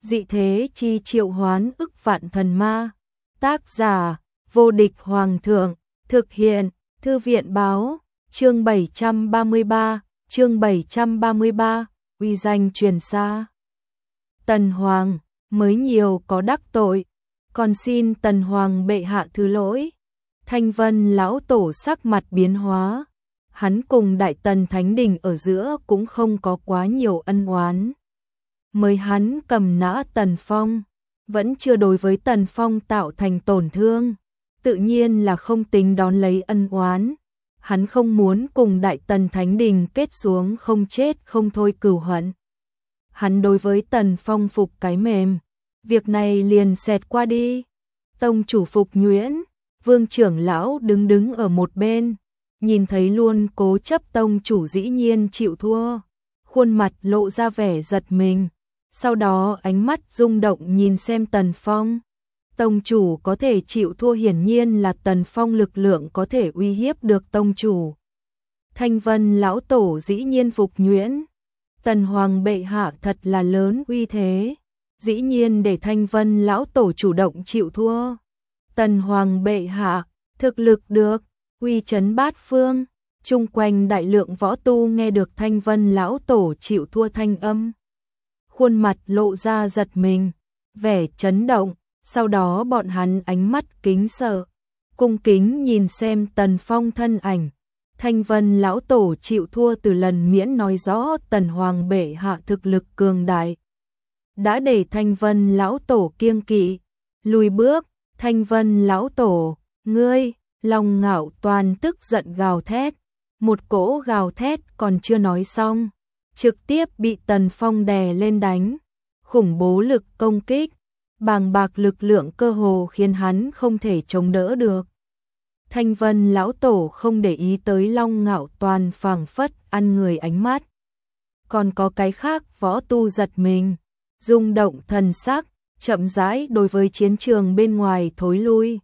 Dị thế chi triệu hoán ức vạn thần ma. Tác giả, vô địch hoàng thượng. Thực hiện, thư viện báo. Chương 733, uy danh truyền xa. Tần Hoàng, mới nhiều có đắc tội, còn xin Tần Hoàng bệ hạ thứ lỗi. Thanh Vân lão tổ sắc mặt biến hóa, hắn cùng Đại Tần Thánh Đình ở giữa cũng không có quá nhiều ân oán. Mới hắn cầm nã Tần Phong, vẫn chưa đối với Tần Phong tạo thành tổn thương, tự nhiên là không tính đón lấy ân oán. Hắn không muốn cùng Đại Tần Thánh Đình kết xuống không chết không thôi cừu hận. Hắn đối với Tần Phong phục cái mềm, việc này liền xẹt qua đi. Tông chủ Phục Nhuyễn, Vương trưởng lão đứng ở một bên, nhìn thấy luôn cố chấp tông chủ dĩ nhiên chịu thua, khuôn mặt lộ ra vẻ giật mình, sau đó ánh mắt rung động nhìn xem Tần Phong. Tông chủ có thể chịu thua hiển nhiên là Tần Phong lực lượng có thể uy hiếp được tông chủ. Thanh Vân lão tổ dĩ nhiên Phục Nhuyễn, Tần Hoàng bệ hạ thật là lớn uy thế, dĩ nhiên để Thanh Vân lão tổ chủ động chịu thua. Tần Hoàng bệ hạ, thực lực được, uy chấn bát phương, chung quanh đại lượng võ tu nghe được Thanh Vân lão tổ chịu thua thanh âm. Khuôn mặt lộ ra giật mình, vẻ chấn động, sau đó bọn hắn ánh mắt kính sợ, cung kính nhìn xem Tần Phong thân ảnh. Thanh Vân lão tổ chịu thua từ lần miễn nói rõ Tần Hoàng bệ hạ thực lực cường đại, đã để Thanh Vân lão tổ kiêng kỵ, lùi bước. Thanh Vân lão tổ, ngươi, Long Ngạo Toàn tức giận gào thét, một cỗ gào thét còn chưa nói xong, trực tiếp bị Tần Phong đè lên đánh, khủng bố lực công kích, bàng bạc lực lượng cơ hồ khiến hắn không thể chống đỡ được. Thanh Vân lão tổ không để ý tới Long Ngạo Toàn phảng phất ăn người ánh mắt. Còn có cái khác võ tu giật mình, rung động thần sắc, chậm rãi đối với chiến trường bên ngoài thối lui.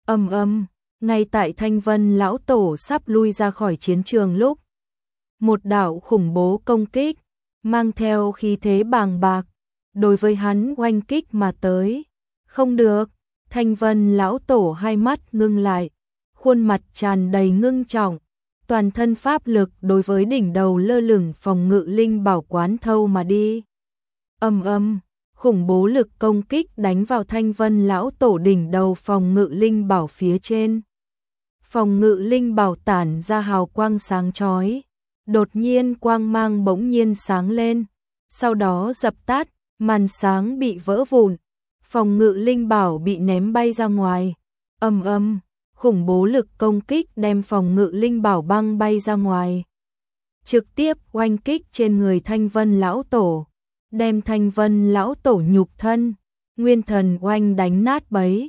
Ngay tại Thanh Vân lão tổ sắp lui ra khỏi chiến trường lúc, một đạo khủng bố công kích, mang theo khí thế bàng bạc, đối với hắn oanh kích mà tới. Không được, Thanh Vân lão tổ hai mắt ngưng lại, khuôn mặt tràn đầy ngưng trọng, toàn thân pháp lực đối với đỉnh đầu lơ lửng phòng ngự linh bảo quán thâu mà đi. Khủng bố lực công kích đánh vào Thanh Vân lão tổ đỉnh đầu phòng ngự linh bảo phía trên. Phòng ngự linh bảo tản ra hào quang sáng chói, đột nhiên quang mang bỗng nhiên sáng lên, sau đó dập tắt, màn sáng bị vỡ vụn, phòng ngự linh bảo bị ném bay ra ngoài. Khủng bố lực công kích đem phòng ngự linh bảo băng bay ra ngoài, trực tiếp oanh kích trên người Thanh Vân lão tổ, đem Thanh Vân lão tổ nhục thân, nguyên thần oanh đánh nát bấy.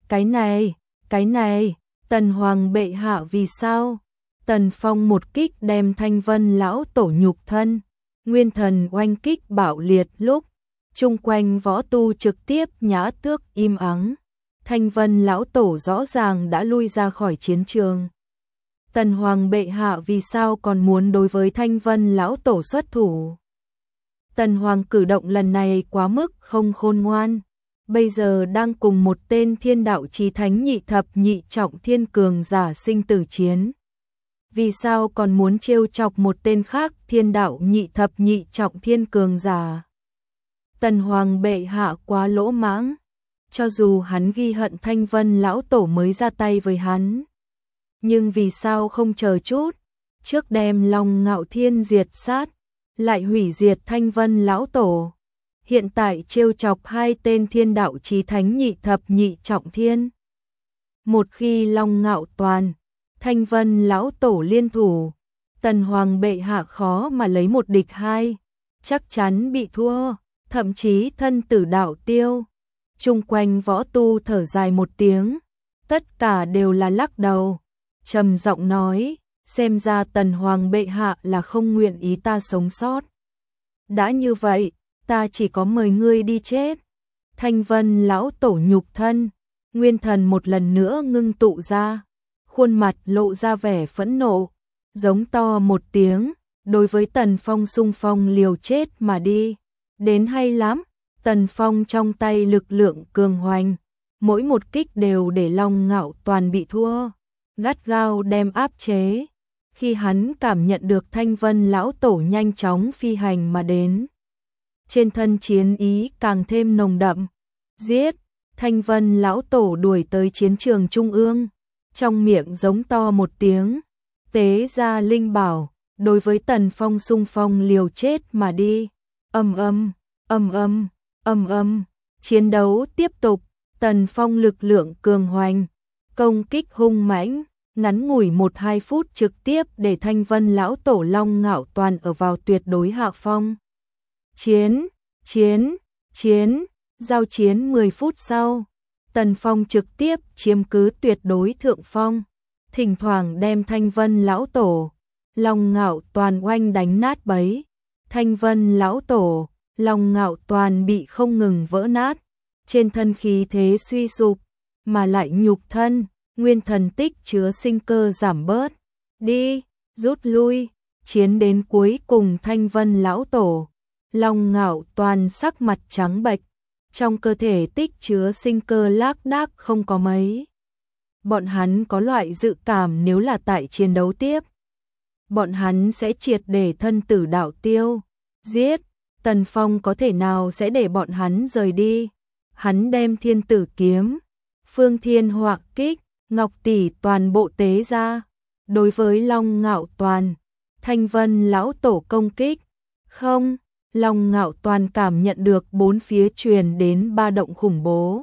Cái này, Tần Hoàng bệ hạ vì sao? Tần Phong một kích đem Thanh Vân lão tổ nhục thân, nguyên thần oanh kích bạo liệt lúc, chung quanh võ tu trực tiếp nhã tước im ắng. Thanh Vân lão tổ rõ ràng đã lui ra khỏi chiến trường. Tần Hoàng bệ hạ vì sao còn muốn đối với Thanh Vân lão tổ xuất thủ? Tần Hoàng cử động lần này quá mức không khôn ngoan, bây giờ đang cùng một tên thiên đạo chí thánh nhị thập nhị trọng thiên cường giả sinh tử chiến. Vì sao còn muốn trêu chọc một tên khác thiên đạo nhị thập nhị trọng thiên cường giả? Tần Hoàng bệ hạ quá lỗ mãng, cho dù hắn ghi hận Thanh Vân lão tổ mới ra tay với hắn. Nhưng vì sao không chờ chút, trước đem Long Ngạo Thiên diệt sát, lại hủy diệt Thanh Vân lão tổ, hiện tại trêu chọc hai tên thiên đạo chí thánh nhị thập nhị trọng thiên. Một khi Long Ngạo Toàn, Thanh Vân lão tổ liên thủ, Tần Hoàng bệ hạ khó mà lấy một địch hai, chắc chắn bị thua, thậm chí thân tử đạo tiêu. Chung quanh võ tu thở dài một tiếng, tất cả đều là lắc đầu, trầm giọng nói, xem ra Tần Hoàng bệ hạ là không nguyện ý ta sống sót. Đã như vậy, ta chỉ có mời ngươi đi chết. Thanh Vân lão tổ nhục thân, nguyên thần một lần nữa ngưng tụ ra, khuôn mặt lộ ra vẻ phẫn nộ, giống to một tiếng, đối với Tần Phong xung phong liều chết mà đi. Đến hay lắm, Tần Phong trong tay lực lượng cường hoành, mỗi một kích đều để Long Ngạo Toàn bị thua, gắt gao đem áp chế. Khi hắn cảm nhận được Thanh Vân lão tổ nhanh chóng phi hành mà đến, trên thân chiến ý càng thêm nồng đậm. Giết! Thanh Vân lão tổ đuổi tới chiến trường trung ương, trong miệng giống to một tiếng, tế ra linh bảo, đối với Tần Phong xung phong liều chết mà đi. Ầm ầm, ầm ầm, ầm ầm, chiến đấu tiếp tục. Tần Phong lực lượng cường hoành, công kích hung mãnh, ngắn ngủi 1-2 phút trực tiếp để Thanh Vân lão tổ Long Ngạo Toàn ở vào tuyệt đối hạ phong. Chiến, chiến, chiến, giao chiến 10 phút sau, Tần Phong trực tiếp chiếm cứ tuyệt đối thượng phong, thỉnh thoảng đem Thanh Vân lão tổ Long Ngạo Toàn oanh đánh nát bấy. Thanh Vân lão tổ Long Ngạo Toàn bị không ngừng vỡ nát, trên thân khí thế suy sụp, mà lại nhục thân, nguyên thần tích chứa sinh cơ giảm bớt. Đi, rút lui, chiến đến cuối cùng Thanh Vân lão tổ Long Ngạo Toàn sắc mặt trắng bệch, trong cơ thể tích chứa sinh cơ lác đác không có mấy. Bọn hắn có loại dự cảm nếu là tại chiến đấu tiếp, bọn hắn sẽ triệt để thân tử đạo tiêu. Giết! Tần Phong có thể nào sẽ để bọn hắn rời đi? Hắn đem Thiên Tử kiếm, Phương Thiên Họa kích, Ngọc Tỷ toàn bộ tế ra. Đối với Long Ngạo Toàn, Thanh Vân lão tổ công kích. Không, Long Ngạo Toàn cảm nhận được bốn phía truyền đến ba động khủng bố.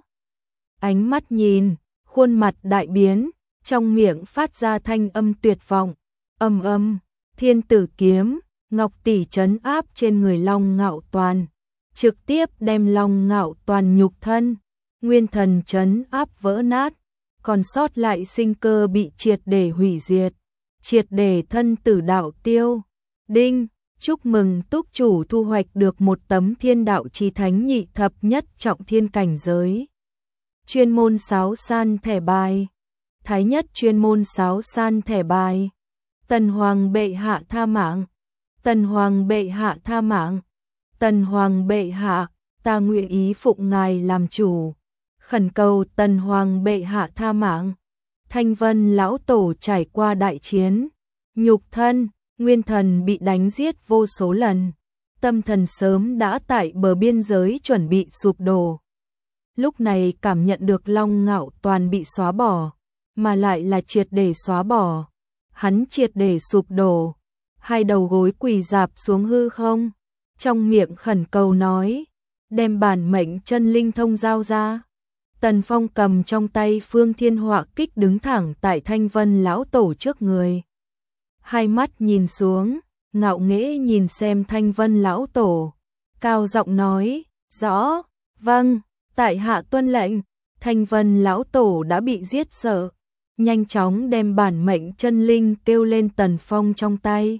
Ánh mắt nhìn, khuôn mặt đại biến, trong miệng phát ra thanh âm tuyệt vọng. Ầm ầm, Thiên Tử kiếm, Ngọc Tỷ trấn áp trên người Long Ngạo Toàn, trực tiếp đem Long Ngạo Toàn nhục thân, nguyên thần trấn áp vỡ nát, còn sót lại sinh cơ bị triệt để hủy diệt, triệt để thân tử đạo tiêu. Đinh, chúc mừng túc chủ thu hoạch được một tấm Thiên Đạo Chí Thánh nhị thập nhất trọng thiên cảnh giới. Chuyên môn sáo san thẻ bài. Thái nhất chuyên môn sáo san thẻ bài. Tần Hoàng bệ hạ tha mạng. Tần Hoàng bệ hạ tha mạng. Tần Hoàng bệ hạ, ta nguyện ý phụng ngài làm chủ. Khẩn cầu Tần Hoàng bệ hạ tha mạng. Thanh Vân lão tổ trải qua đại chiến, nhục thân, nguyên thần bị đánh giết vô số lần, tâm thần sớm đã tại bờ biên giới chuẩn bị sụp đổ. Lúc này cảm nhận được Long Ngạo Toàn bị xóa bỏ, mà lại là triệt để xóa bỏ, hắn triệt để sụp đổ, hai đầu gối quỳ rạp xuống hư không, trong miệng khẩn cầu nói, đem bản mệnh chân linh thông giao ra. Tần Phong cầm trong tay Phương Thiên Họa kích đứng thẳng tại Thanh Vân lão tổ trước người. Hai mắt nhìn xuống, ngạo nghễ nhìn xem Thanh Vân lão tổ, cao giọng nói, rõ, vâng, tại hạ tuân lệnh. Thanh Vân lão tổ đã bị giết sợ, nhanh chóng đem bản mệnh chân linh kêu lên Tần Phong trong tay.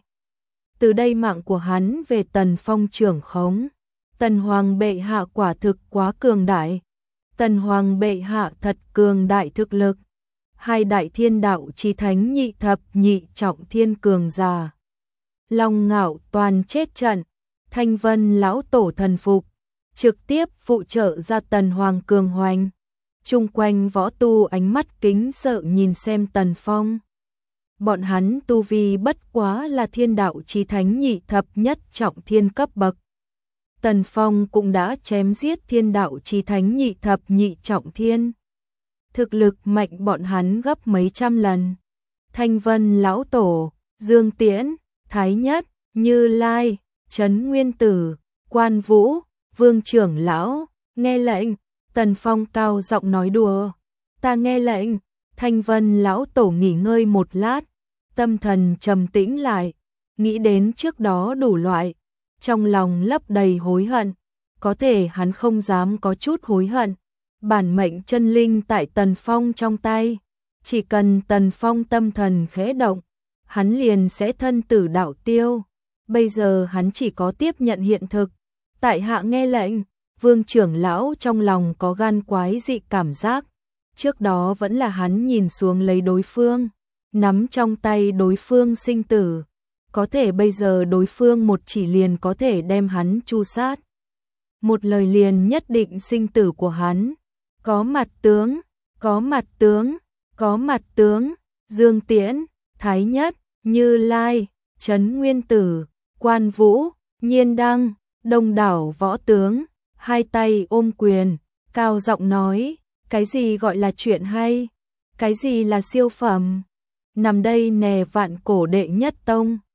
Từ đây mạng của hắn về Tần Phong trưởng khống. Tần Hoàng bệ hạ quả thực quá cường đại. Tần Hoàng bệ hạ thật cường đại thực lực. Hai đại Thiên Đạo Chí Thánh nhị thập nhị trọng thiên cường giả. Long Ngạo Toàn chết trận, Thanh Vân lão tổ thần phục, trực tiếp phụ trợ ra Tần Hoàng cường hoành. Chung quanh võ tu ánh mắt kính sợ nhìn xem Tần Phong. Bọn hắn tu vi bất quá là Thiên Đạo Chí Thánh nhị thập nhất trọng thiên cấp bậc. Tần Phong cũng đã chém giết Thiên Đạo Chí Thánh nhị thập nhị trọng thiên. Thực lực mạnh bọn hắn gấp mấy trăm lần. Thanh Vân lão tổ, Dương Tiễn, Thái Nhất, Như Lai, Trấn Nguyên Tử, Quan Vũ, Vương trưởng lão, nghe lệnh. Tần Phong cao giọng nói đùa, ta nghe lệnh. Thanh Vân lão tổ nghỉ ngơi một lát, tâm thần trầm tĩnh lại, nghĩ đến trước đó đủ loại, trong lòng lấp đầy hối hận, có thể hắn không dám có chút hối hận. Bản mệnh chân linh tại Tần Phong trong tay, chỉ cần Tần Phong tâm thần khẽ động, hắn liền sẽ thân tử đạo tiêu. Bây giờ hắn chỉ có tiếp nhận hiện thực. Tại hạ nghe lệnh. Vương trưởng lão trong lòng có gan quái dị cảm giác. Trước đó vẫn là hắn nhìn xuống lấy đối phương, nắm trong tay đối phương sinh tử. Có thể bây giờ đối phương một chỉ liền có thể đem hắn chu sát. một lời liền nhất định sinh tử của hắn. Có mặt tướng, có mặt tướng, có mặt tướng, Dương Tiễn, Thái Nhất, Như Lai, Trấn Nguyên Tử, Quan Vũ, Nhiên Đăng, đông đảo võ tướng, hai tay ôm quyền, cao giọng nói, cái gì gọi là chuyện hay, cái gì là siêu phẩm, nằm đây nè vạn cổ đệ nhất tông.